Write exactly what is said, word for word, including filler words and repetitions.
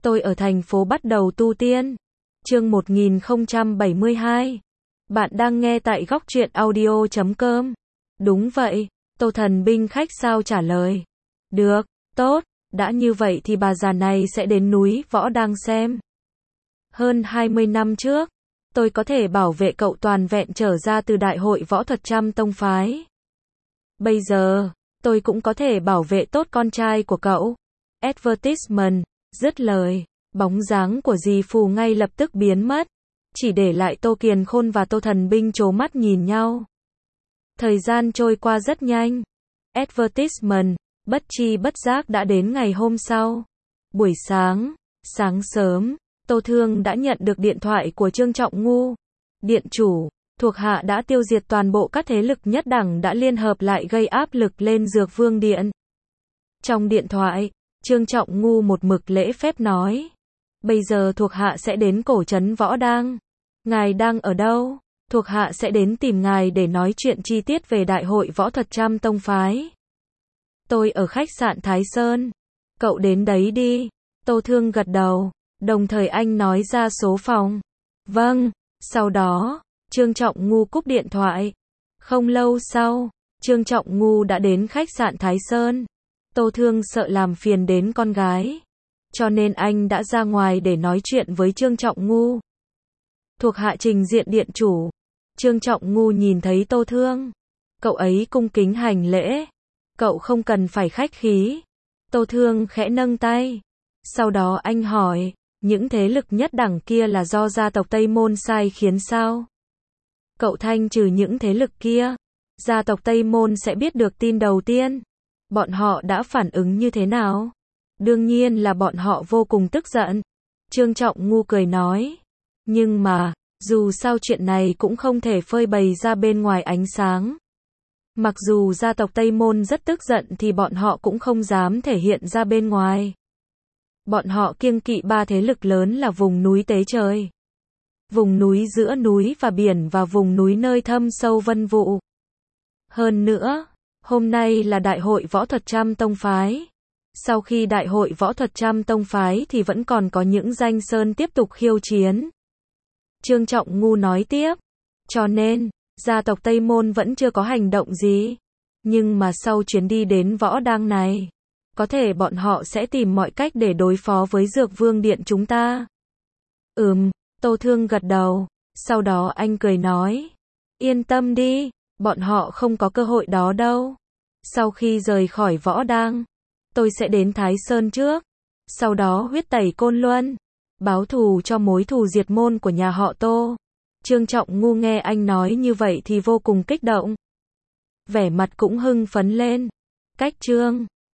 Tôi ở thành phố bắt đầu tu tiên. Chương một nghìn không trăm bảy mươi hai. Bạn đang nghe tại góc truyện audio chấm com. Đúng vậy, Tô Thần binh khách sao trả lời. Được, tốt, đã như vậy thì bà già này sẽ đến núi Võ Đang xem. Hơn hai mươi năm trước, tôi có thể bảo vệ cậu toàn vẹn trở ra từ đại hội võ thuật trăm tông phái. Bây giờ, tôi cũng có thể bảo vệ tốt con trai của cậu. Advertisement, dứt lời, bóng dáng của dì Phù ngay lập tức biến mất, chỉ để lại Tô Kiền Khôn và Tô Thần binh trố mắt nhìn nhau. Thời gian trôi qua rất nhanh. Advertisement, bất chi bất giác đã đến ngày hôm sau. Buổi sáng, sáng sớm, Tô Thương đã nhận được điện thoại của Trương Trọng Ngu. Điện chủ, thuộc hạ đã tiêu diệt toàn bộ các thế lực nhất đẳng đã liên hợp lại gây áp lực lên Dược Vương Điện. Trong điện thoại, Trương Trọng Ngu một mực lễ phép nói. Bây giờ thuộc hạ sẽ đến cổ trấn Võ Đang. Ngài đang ở đâu? Thuộc hạ sẽ đến tìm ngài để nói chuyện chi tiết về đại hội võ thuật trăm tông phái. Tôi ở khách sạn Thái Sơn. Cậu đến đấy đi. Tô Thương gật đầu, đồng thời anh nói ra số phòng. Vâng, sau đó, Trương Trọng Ngu cúp điện thoại. Không lâu sau, Trương Trọng Ngu đã đến khách sạn Thái Sơn. Tô Thương sợ làm phiền đến con gái, cho nên anh đã ra ngoài để nói chuyện với Trương Trọng Ngu. Thuộc hạ trình diện điện chủ. Trương Trọng Ngu nhìn thấy Tô Thương. Cậu ấy cung kính hành lễ. Cậu không cần phải khách khí. Tô Thương khẽ nâng tay. Sau đó anh hỏi, những thế lực nhất đẳng kia là do gia tộc Tây Môn sai khiến sao? Cậu thanh trừ những thế lực kia, gia tộc Tây Môn sẽ biết được tin đầu tiên. Bọn họ đã phản ứng như thế nào? Đương nhiên là bọn họ vô cùng tức giận. Trương Trọng Ngu cười nói. Nhưng mà, dù sao chuyện này cũng không thể phơi bày ra bên ngoài ánh sáng. Mặc dù gia tộc Tây Môn rất tức giận thì bọn họ cũng không dám thể hiện ra bên ngoài. Bọn họ kiêng kỵ ba thế lực lớn là vùng núi Tế Trời, vùng núi giữa núi và biển và vùng núi nơi thâm sâu vân vụ. Hơn nữa, hôm nay là đại hội võ thuật trăm tông phái. Sau khi đại hội võ thuật trăm tông phái thì vẫn còn có những danh sơn tiếp tục khiêu chiến. Trương Trọng Ngu nói tiếp. Cho nên, gia tộc Tây Môn vẫn chưa có hành động gì. Nhưng mà sau chuyến đi đến Võ Đang này, có thể bọn họ sẽ tìm mọi cách để đối phó với Dược Vương Điện chúng ta. Ừm, Tô Thương gật đầu. Sau đó anh cười nói. Yên tâm đi, bọn họ không có cơ hội đó đâu. Sau khi rời khỏi Võ Đang, tôi sẽ đến Thái Sơn trước. Sau đó huyết tẩy Côn Luân, báo thù cho mối thù diệt môn của nhà họ Tô. Trương Trọng Ngu nghe anh nói như vậy thì vô cùng kích động. Vẻ mặt cũng hưng phấn lên. Cách Trương